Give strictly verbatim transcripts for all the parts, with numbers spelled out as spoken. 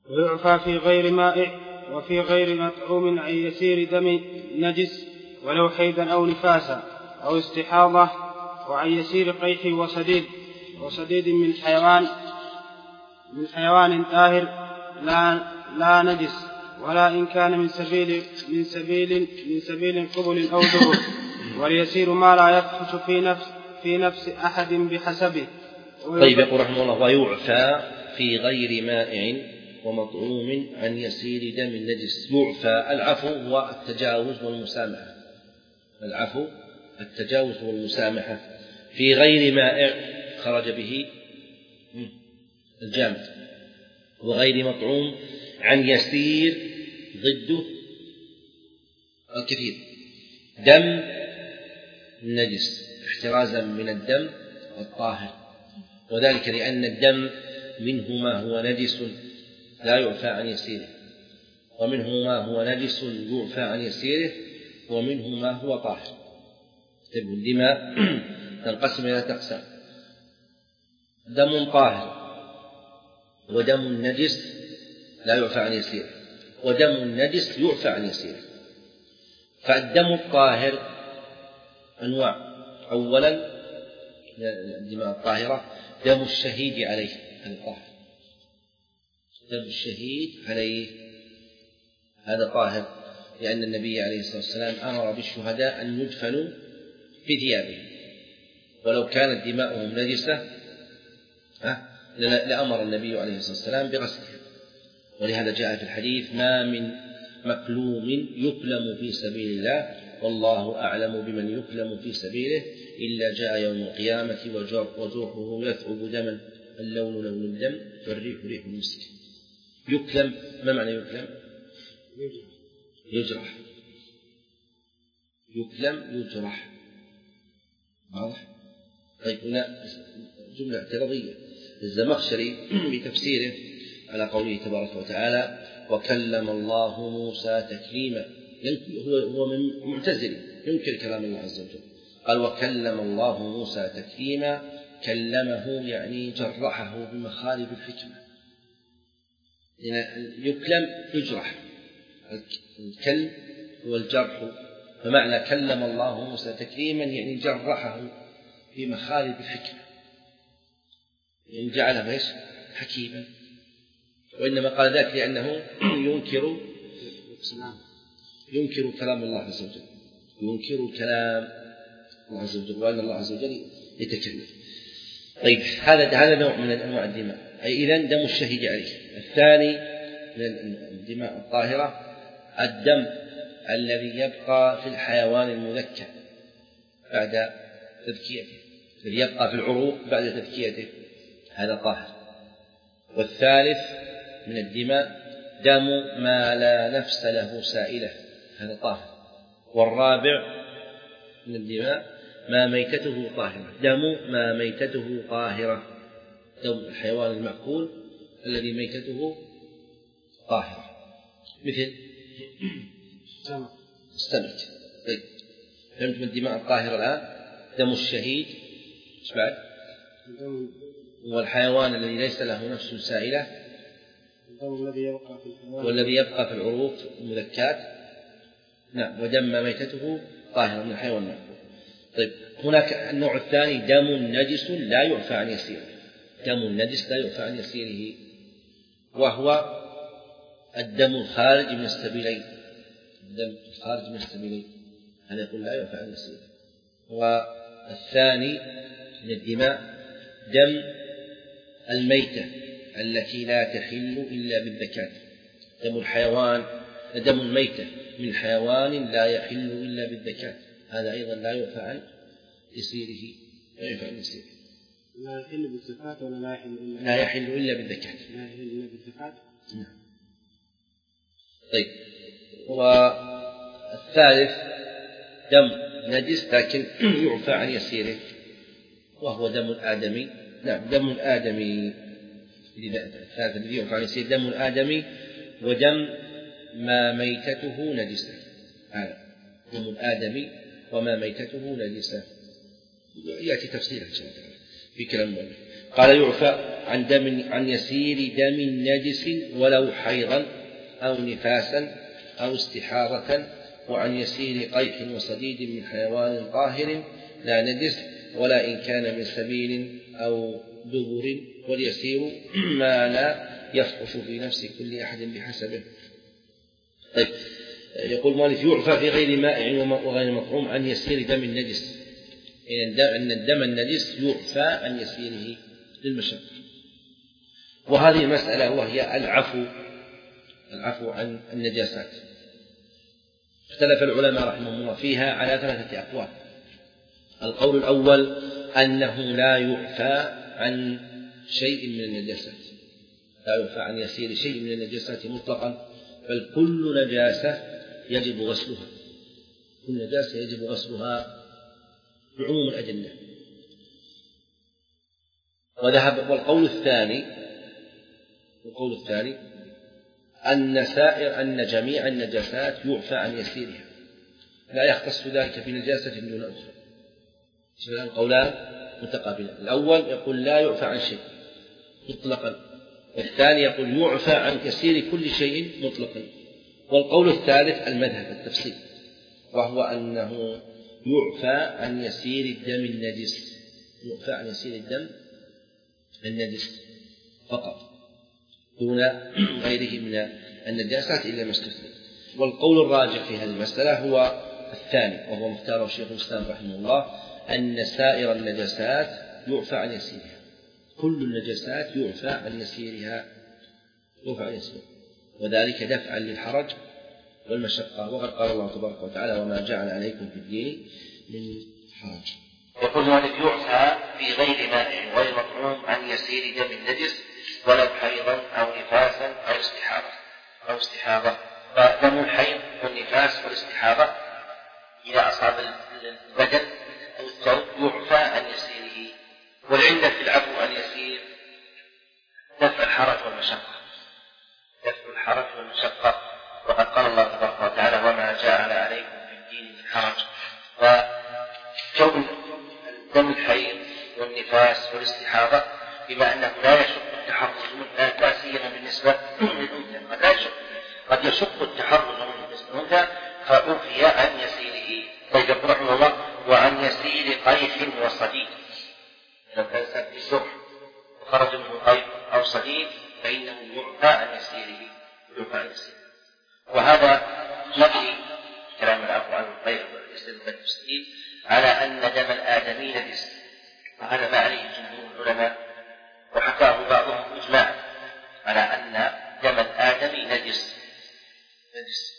ويعفى في غير مائع وفي غير مطعوم عن يسير دم نجس ولو حيدا أو نفاسا أو استحاضة، وعن يسير قيح وصديد وصديد من حيوان من حيوان طاهر لا, لا نجس، ولا إن كان من سبيل من سبيل من سبيل قبل أو دبر، وليسير ما لا يفحش في نفس في نفس أحد بحسبه. طيب، يقول رحمه الله: ويعفى في غير مائع ومطعوم عن يسير دم النجس. يعفى، العفو هو التجاوز والمسامحة، العفو التجاوز والمسامحة. في غير مائع خرج به الجامد، وغير مطعوم عن يسير ضده الكثير دم النجس، احترازا من الدم الطاهر، وذلك لأن الدم منه ما هو نجس لا يعفى عن يسيره، ومنه ما هو نجس يعفى عن يسيره، ومنه ما هو طاهر. الدماء تنقسم إلى أقسام: دم طاهر، ودم نجس لا يعفى عن يسيره، ودم نجس يعفى عن يسيره. فالدم الطاهر أنواع: أولا الدماء الطاهرة دم الشهيد عليه، هذا طاهر، دم الشهيد عليه هذا طاهر، لأن النبي عليه الصلاة والسلام أمر بالشهداء أن يدفنوا في ثيابهم، ولو كانت دماؤهم نجسة لأمر النبي عليه الصلاة والسلام بغسلها. ولهذا جاء في الحديث: ما من مكلوم يكلم في سبيل الله والله أعلم بمن يكلم في سبيله إلا جاء يوم القيامة وجرحه يثعب دما، اللون لون الدم والريح ريح المسك. يكلم، ما معنى يكلم؟ يجرح. يكلم يجرح، واضح؟ طيب، هنا جملة اعتراضية. الزمخشري بتفسيره على قوله تبارك وتعالى: وكلم الله موسى تكليما، هو من معتزلي ينكر كلام الله عز وجل، قال: وكلم الله موسى تكليما، كلمه يعني جرحه بمخالب الحكمة. يكلم يجرح، الكلم هو الجرح، فمعنى كلم الله موسى تكليما يعني جرحه بمخالب الحكمة، يعني جعله ايش؟ حكيما. وإنما قال ذلك لأنه ينكر ينكر كلام الله عز وجل، ينكر كلام الله عز وجل، وأن الله عز وجل يتكلم. طيب، هذا هذا نوع من أنواع الدماء، أي إذن دم الشهيد عليه. الثاني من الدماء الطاهرة الدم الذي يبقى في الحيوان المذكى بعد تذكيته، الذي يبقى في العروق بعد تذكيته، هذا طاهر. والثالث من الدماء دم ما لا نفس له سائلة، هذا طاهر. والرابع من الدماء ما ميتته طاهرة، دم ما ميتته طاهرة، دم الحيوان المأكول الذي ميتته طاهرة، مثل السمك. طيب، فهمت من الدماء الطاهرة الآن؟ دم الشهيد، ايش بعد؟ والحيوان الذي ليس له نفس سائلة، والذي يبقى في العروق المذكات، نعم، ودم ميتته طاهرة من الحيوان المأكول. طيب، هناك النوع الثاني دم نجس لا يعفى عن يسيره، دم نجس لا يعفى عن يسيره، وهو الدم الخارج من السبيلين، الدم الخارج من السبيلين، هذا يقول لا يعفى عن يسيره. والثاني من الدماء دم الميتة التي لا تحل إلا بالذكاة، دم الحيوان، دم الميتة من حيوان لا يحل إلا بالذكاة، هذا أيضا لا يعفى عن يسيره، لا يعفى عن يسيره. لا يحل بالزكاة ولا لا يحل إلا لا يحل إلا بالذكاة، لا يحل إلا بالزكاة. نعم. طيب، والثالث دم نجس لكن يعفى عن يسيره، وهو دم الآدمي، نعم، دم الآدمي. الثالث الذي يعفى عن يسيره دم الآدمي، ودم ما ميتته نجسة، هذا دم الآدمي وما ميتته نجسة، يأتي تفسيرها إن شاء الله في كلام المؤلف. قال: يعفى عن دم عن يسير دم نجس ولو حيضا أو نفاسا أو استحاضة، وعن يسير قيح وصديد من حيوان طاهر لا نجس، ولا إن كان من سبيل أو دبر، واليسير ما لا يفحش في نفس كل أحد بحسبه. طيب، يقول مالك يعفى في غير مائع وغير مطعوم عن يسير دم النجس، أن الدم النجس يعفى عن يسيره للمشقة. وهذه المسألة وهي العفو العفو عن النجاسات اختلف العلماء رحمهم الله فيها على ثلاثة أقوال. القول الأول أنه لا يعفى عن شيء من النجاسات، لا يعفى عن يسير شيء من النجاسات مطلقا، بل كل نجاسة يجب غسلها، كل نجاسة يجب غسلها بعموم الأدلة. وذهب والقول الثاني القول الثاني أن سائر أن جميع النجاسات يعفى عن يسيرها، لا يختص ذلك بنجاسة دون أخرى. القولان متقابلان، الأول يقول لا يعفى عن شيء مطلقا، والثاني يقول يعفى عن يسير كل شيء مطلقا. والقول الثالث المذهب التفصيل، وهو أنه يعفى عن يسير الدم النجس، يعفى عن يسير الدم النجس فقط دون غيره من النجاسات إلا ما استثني. والقول الراجح في هذه المسألة هو الثاني، وهو مختاره الشيخ الإسلام رحمه الله، أن سائر النجاسات يعفى عن يسيرها، كل النجاسات يعفى عن يسيرها يعفى عن يسيرها وذلك دفعا للحرج والمشقة. وقد قال الله تبارك وتعالى وما جعل عليكم في الدين من حرج. يقول مالك يعفى في غير مائع غير مطعوم عن يسير دم النجس ولو حيضا أو نفاسا أو استحاضة أو استحاضة فدم الحيض والنفاس والاستحاضة إذا أصاب البدن أو الثوب يعفى عن يسيره. والعلة في العفو عن يسير دفع الحرج والمشقة، دفع الحرج والمشقة. وقد قال الله تبارك وتعالى وما جعل عليكم في الدين من حرج. وكون دم الحيض والنفاس والاستحاضة بما أنه لا يشق التحرز منها لا سيما بالنسبة للأنثى، قد لا يشق قد يشق التحرز منه بالنسبة للأنثى فأوفي عن يسيره. طيب يقول رحمه الله وعن يسير قيح وصديد، لو كان سبب السرح وخرج منه قيح أو صديد فإنه يعفى عن يسيره يعفى عن يسيره. وهذا مبني كلام العفو عن القيح والصديد على أن دم الآدمي نجس، وهذا ما عليه جمهور العلماء، وحكاه بعضهم إجماعا على أن دم الآدمي نجس نجس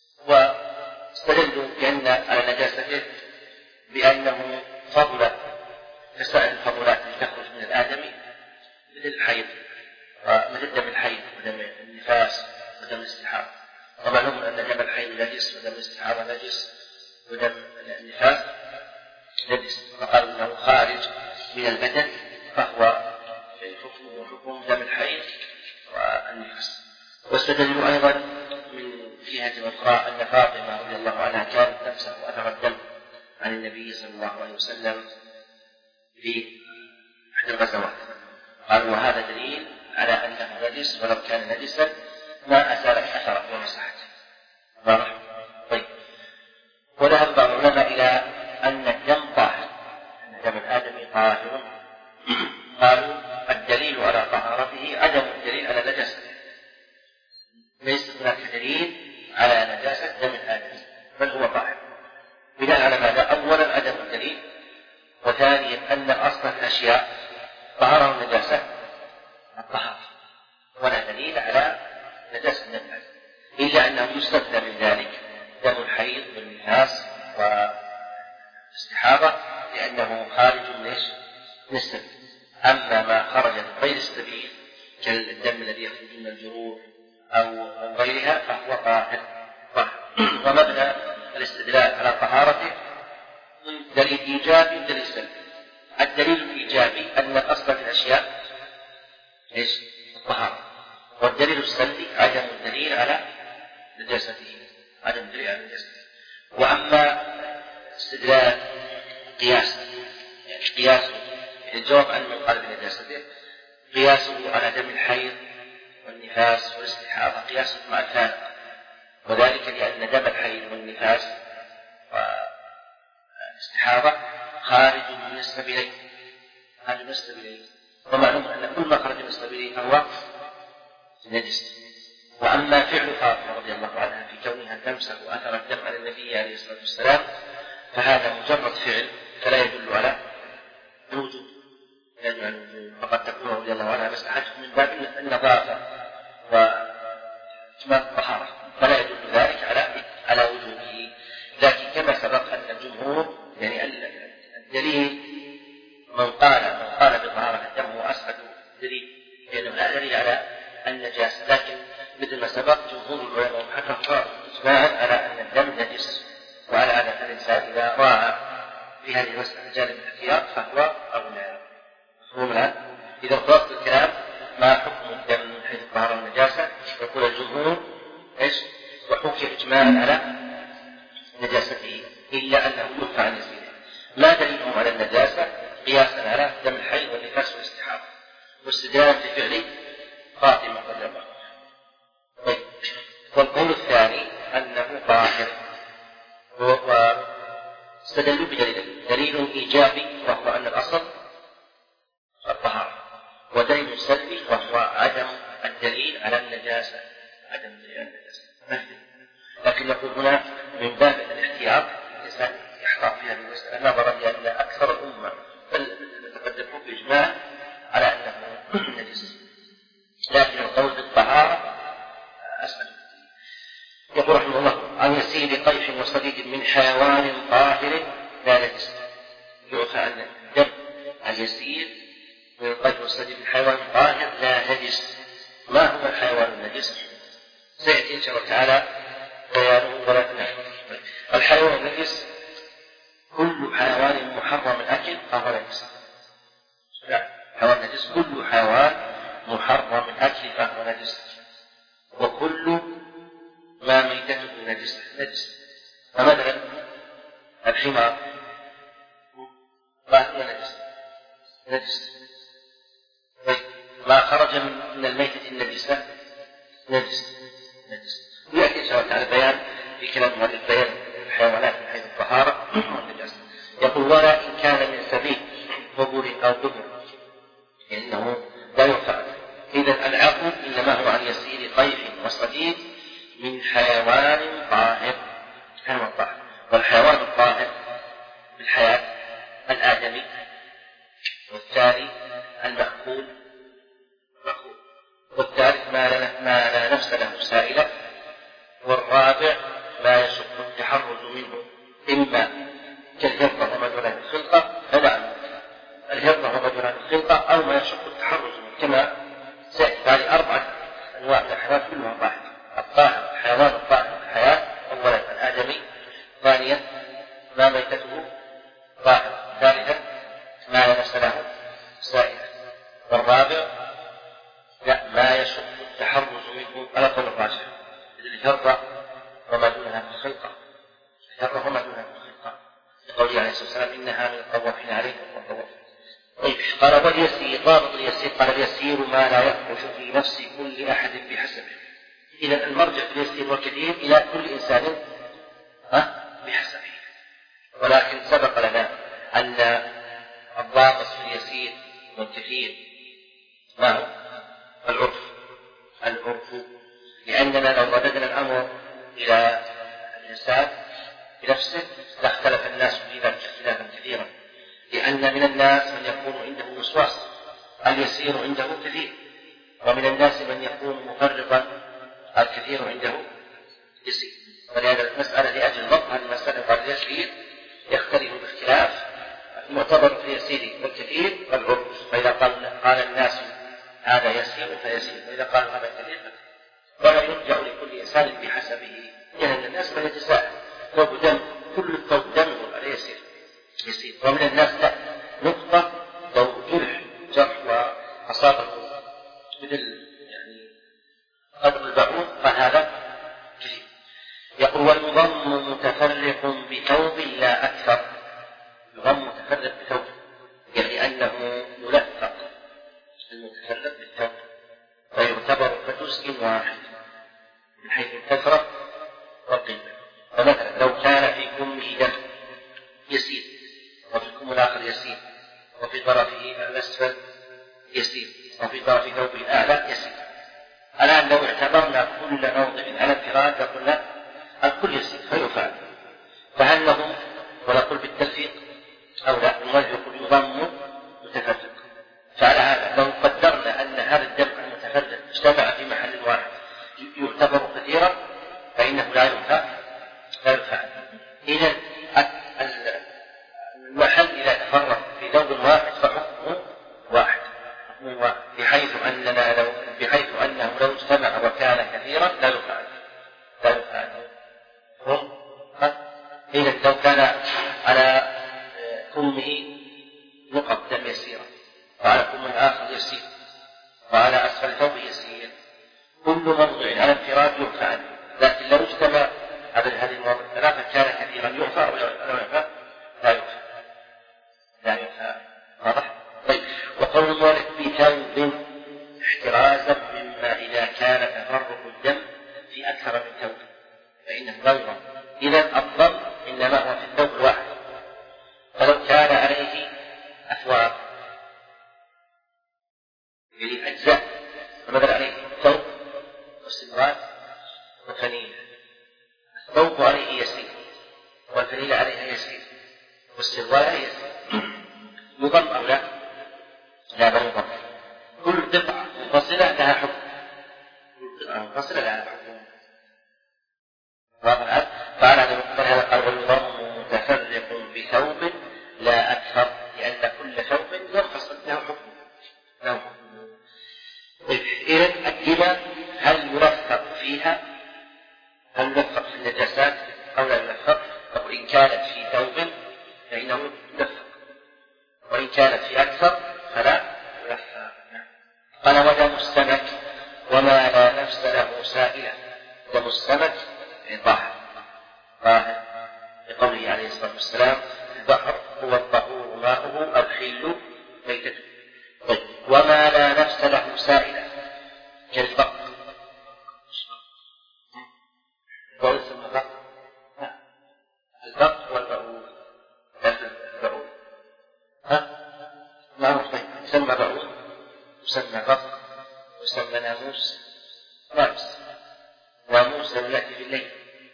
واستدلوا بأن على نجاسته بأنه فضل كسائر الفضلات التي تخرج من الآدمي مثل الحيض ومثل دم الحيض ودم النفاس ودم الاستحاضة. ومعلوم أن دم الحيض نجس ودم الاستحاضة نجس ودم النفاس نجس، فقالوا أنه خارج من البدن فهو حكمه حكم دم الحيض والنفاس. واستدلوا أيضا من جهة أخرى أن فاطمة رضي الله عنها كانت تمسح أثر الدم عن النبي صلى الله عليه وسلم في أحد الغزوات، قالوا وهذا دليل على أنه نجس ولو كان نجسا ما أزال أثره ومسحته. طيب، وذهب بعض العلماء إلى أن الدم طاهر، أن دم الآدمي طاهر، قالوا الدليل على طهارته عدم الدليل على نجاسته، ليس هناك دليل على نجاسة دم الآدمي بل هو طاهر. بناء على ماذا؟ أولا عدم الدليل، وثانيا أن أصل الأشياء طهارة النجاسة الطهارة، ولا دليل على نجاسة دم الآدمي إلا أنه يستثنى من ذلك دم الحيض والنفاس والاستحاضة لأنه خارج من السبيل. أما ما خرج من غير السبيل كالدم الذي يخرج من الجروح أو غيرها فهو طاهر. ومبنى الاستدلال على طهارته من دليل إيجابي ودليل سلبي. الدليل الإيجابي أن الأصل في الأشياء إيش؟ الطهارة، والدليل السلبي عدم الدليل على نجاسته، عدم الدليل على نجاسته. وأما استدلال قياس، يعني قياس الجواب عن من قال بنجاسته قياسه على دم الحيض والنفاس والاستحاضة قياس مع الفارق، وذلك لأن دم الحيض والنفاس والاستحاضة خارج من السبيلين، خارج من السبيلين، ومعلوم أن كل ما خرج من السبيلين فهو نجس. وأما فعل فاطمة رضي الله عنها في كونها تمسح أثر الدم على النبي عليه الصلاة والسلام فهذا مجرد فعل فلا يدل على الوجوب، فقد تكون رضي الله عنها مسحته من باب النظافة وإتمام الطهارة، فلا يدل ذلك على على وجوبه. لكن كما سبق أن الجمهور يعني الدليل من قال من قال بطهارة الدم هو أسعد دليل، لأنه لا دليل على النجاسة، لكن مثل ما سبق جمهور العلماء حكموا إجماعا على أن الدم نجس، وعلى أن الإنسان إذا راعى في هذه المسألة جانب الاحتياط فهو أولى. مفهوم الآن؟ إذا خلاصة الكلام ما حكم الدم من حيث الطهارة والنجاسة؟ يقول الجمهور إيش؟ وحكي إجماعا على نجاسته إلا أنه يرفع عن يسيره. ما دليلهم على النجاسة؟ قياسا على دم الحيض والنفاس والاستحاضة، واستدلالا بفعل فاطمة رضي الله عنها. طيب، والقول الثاني أنه طاهر، واستدلوا بدليل دليل إيجابي وهو أن الأصل الطهارة، ودليل سلبي وهو عدم الدليل على النجاسة، عدم الدليل على النجاسة. لكن نقول هنا من باب الاحتياط الإنسان يحتاط في هذه المسألة نظرا لأن أكثر الأمة بل تقدموا بإجماع على أنه نجس، لكن القول بالطهارة أسهل. يقول رحمه الله عن يسير قيح وصديد من حيوان طاهر لا نجس. يعفى أن الدم اليسير من القيح والصديد من حيوان طاهر لا نجس. ما هو الحيوان النجس؟ سيأتي إن شاء الله تعالى بيانه ولا تنحو. الحيوان النجس كل حيوان محرم الأكل فهو نجس. حيوان نجس كل حيوان محرم الأكل فهو نجس، وكل ما ميتته نجس نجس. فمثلا الحمار ما هو نجس نجس، ما خرج من الميتة النجسة نجس نجس. ويأتي إن شاء الله تعالى بيان في كلام هذا البيان الحيوانات من حيث الطهارة والنجاسة. يقول ولا إن كان من سبيل قبور أو دبر إنه لا يرفع. إذا العفو إنما هو عن يسير قيح وصديد من حيوان طاهر، حيوان طاهر. والحيوان الطاهر بالحياة الآدمي، والثاني المأكول والثالث ما لا, ما لا نفس له سائلة، والرابع ما يشق التحرز منه إما كالهرة وما دون الخلقة فلا الهرة وما دون الخلقة أو ما يشق التحرز منه، كما سيأتي هذه أربعة أنواع من الحيوان كلها طاهر. الطاهر الحيوان الطاهر في الحياة أولا الآدمي، ثانيا ما ميتته طاهر، ثالثا ما لا نفس له سائلة، والرابع لا ما يشق التحرز منه على قول الراجح الهرة وما دونها في الخلقة، الهرة وما دونها في الخلقة لقوله عليه الصلاة والسلام إنها من الطوافين عليكم والطوافين. طيب قال واليسير ضابط اليسير قال اليسير ما لا يخرج في نفس كل أحد بحسبه. إذا المرجع في اليسير والكثير إلى كل إنسان ها بحسبه، ولكن سبق لنا أن الضابط في اليسير والكثير ما هو العرف العرف لأننا لو رددنا الأمر إلى الإنسان بنفسه لاختلف الناس في ذلك اختلافا كثيرا، لأن من الناس من يكون عنده وسواس اليسير عنده كثير، ومن الناس من يكون مفرطا الكثير عنده يسير. ولهذا المسألة لأجل ضبط هذه المسألة قال اليسير يختلف باختلاف المعتبر في اليسير والكثير العرف، فإذا قال قال الناس هذا يسير فيسير، وإذا قالوا هذا كثير ولا يرجع لكل إنسان بحسبه، لأن الناس من يتساءل ثوب دم كل الثوب دم على يسير يسير، ومن الناس لا نقطة لو جرح جرح وأصابه مثل يعني قدر البعوض فهذا كثير. يقول والمضم متفرق بثوب لا أكثر، يضم متفرق بثوب يعني أنه يلفق المتفرق جزء واحد من حيث الكثرة والقلة. فمثلا لو كان في كمه دم يسير وفي الكم الآخر يسير وفي طرفه الأسفل يسير وفي طرف ثوبه الأعلى يسير، الآن لو اعتبرنا كل موضع على انفراد لقلنا الكل يسير فيفعل، فهل له ونقول بالتلفيق أو لا؟ المؤلف يضم متفرق. فعلى هذا لو قدرنا أن هذا الدم المتفرق اجتمع في محل واحد يعتبر كثيرا فإنه لا ينفع لا يفعل. إذا المحل إذا تفرق في ثوب واحد فحكمه واحد، بحيث أننا لو بحيث أنه لو اجتمع وكان كثيرا لا يفعل لا يفعل. إذا لو كان على كمه نقط دم يسيرة وعلى كم آخر يسير وعلى أسفل ثوبه يسير، كل موضع على انفراد يفعل، لكن لو اجتمع على هذه المواضع الثلاثة كان كثيرا يعفى ولا يعفى لا يعفى لا يعفى. واضح؟ طيب. وقول المؤلف بثوب احترازا مما إذا كان تفرق الدم في أكثر من ثوب فإنه غير. إذا الضم إنما هو في الثوب الواحد، فلو كان عليه أثواب يعني أجزاء، فمثل عليه ثوب وسروال وفنيلة، الثوب عليه يسير والفنيلة عليها يسير والسروال يسير، يضم أو لا؟ لا بل يضم. كل قطعة منفصلة لها حكم، كل قطعة منفصلة لها حكم. فعلى هذا المقتضى هذا قال والضم متفرق بثوب لا أكثر، لأن كل ثوب ينفصل له حكم له حكم. إذن الدماء هل يلفق فيها؟ هل يلفق في النجاسات أو لا يلفق؟ وإن كانت في ثوب فإنه يلفق، وإن كانت في أكثر فلا يلفق. قال ودم السمك وما لا نفس له سائلة. دم السمك طاهر طاهر لقوله عليه الصلاة والسلام البحر هو الطهور ماؤه الحل ميتته. طيب. وما لا نفس له سائلة كالبق. ويسمى بق البق والبعوض البعوض ها معروف. طيب. يسمى بعوض يسمى بق يسمى ناموس ناموس ناموس يأتي بالليل.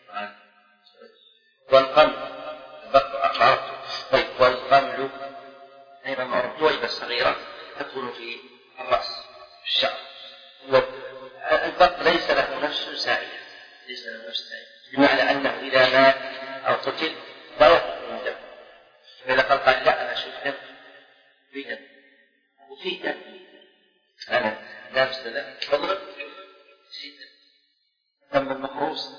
والقمل البق أقرأته. طيب. والقمل أيضا معروف دويبة صغيرة تكون في الرأس في الشعر. البق ليس له نفس سائلة ليس له نفس سائلة بمعنى أنه إذا مات أو قتل لا يخرج من دم. فإذا قال قال لا أنا أشوف دم في دم وفي دم أنا لابس دم بضرب في دم دم المخروص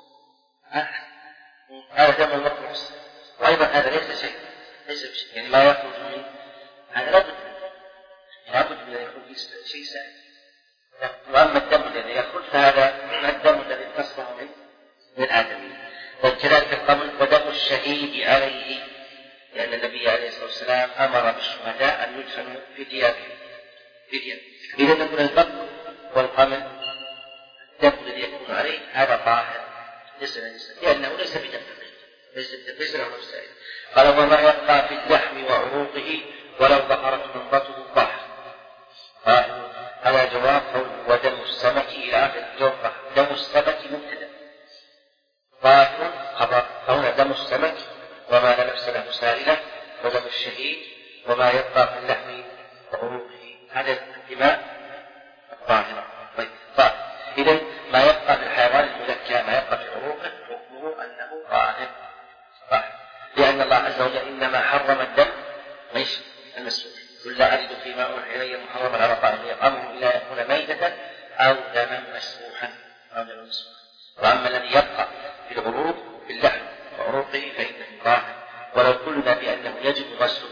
هذا دم المخروص، وأيضا هذا ليس شيء ليس بشيء يعني ما يخرج من هذا لابد لابد من أن يكون شيء سائل. وأما الدم الذي يخرج فهذا الدم الذي انتصره من من الآدمي. وكذلك القمل ودم الشهيد عليه، لأن النبي عليه الصلاة والسلام أمر بالشهداء أن يدفنوا في ثيابهم في ثيابهم. إذا نقول البق والقمل الدم الذي يكون عليه هذا طاهر ليس نجسا لأنه ليس بدم ليس ليس له سائل. قال وما يبقى في اللحم وعروقه ولو ظهرت منبته طاهر. هذا جواب ودم السمك إلى آخر الجواب. دم السمك مبتدأ طاهر خبر، فهنا دم السمك وما لا نفس له سائلة، ودم الشهيد وما يبقى في اللحم وعروقه هذا الدماء الطاهرة. طيب. طاهر. إذن ما يبقى في الحيوان المذكى ما يبقى في عروقه حكمه أنه طاهر طاهر، لأن الله عز وجل إنما حرم الدم ليس المسفوح. قل لا أجد فيما أوحي إلي محرما على طاعم يطعمه إلا يكون ميتة أو دما مسفوحا أو دما مسفوحا. وأما الذي يبقى في العروق في اللحم وعروقه فإنه طاهر، ولو قلنا بأنه يجب غسل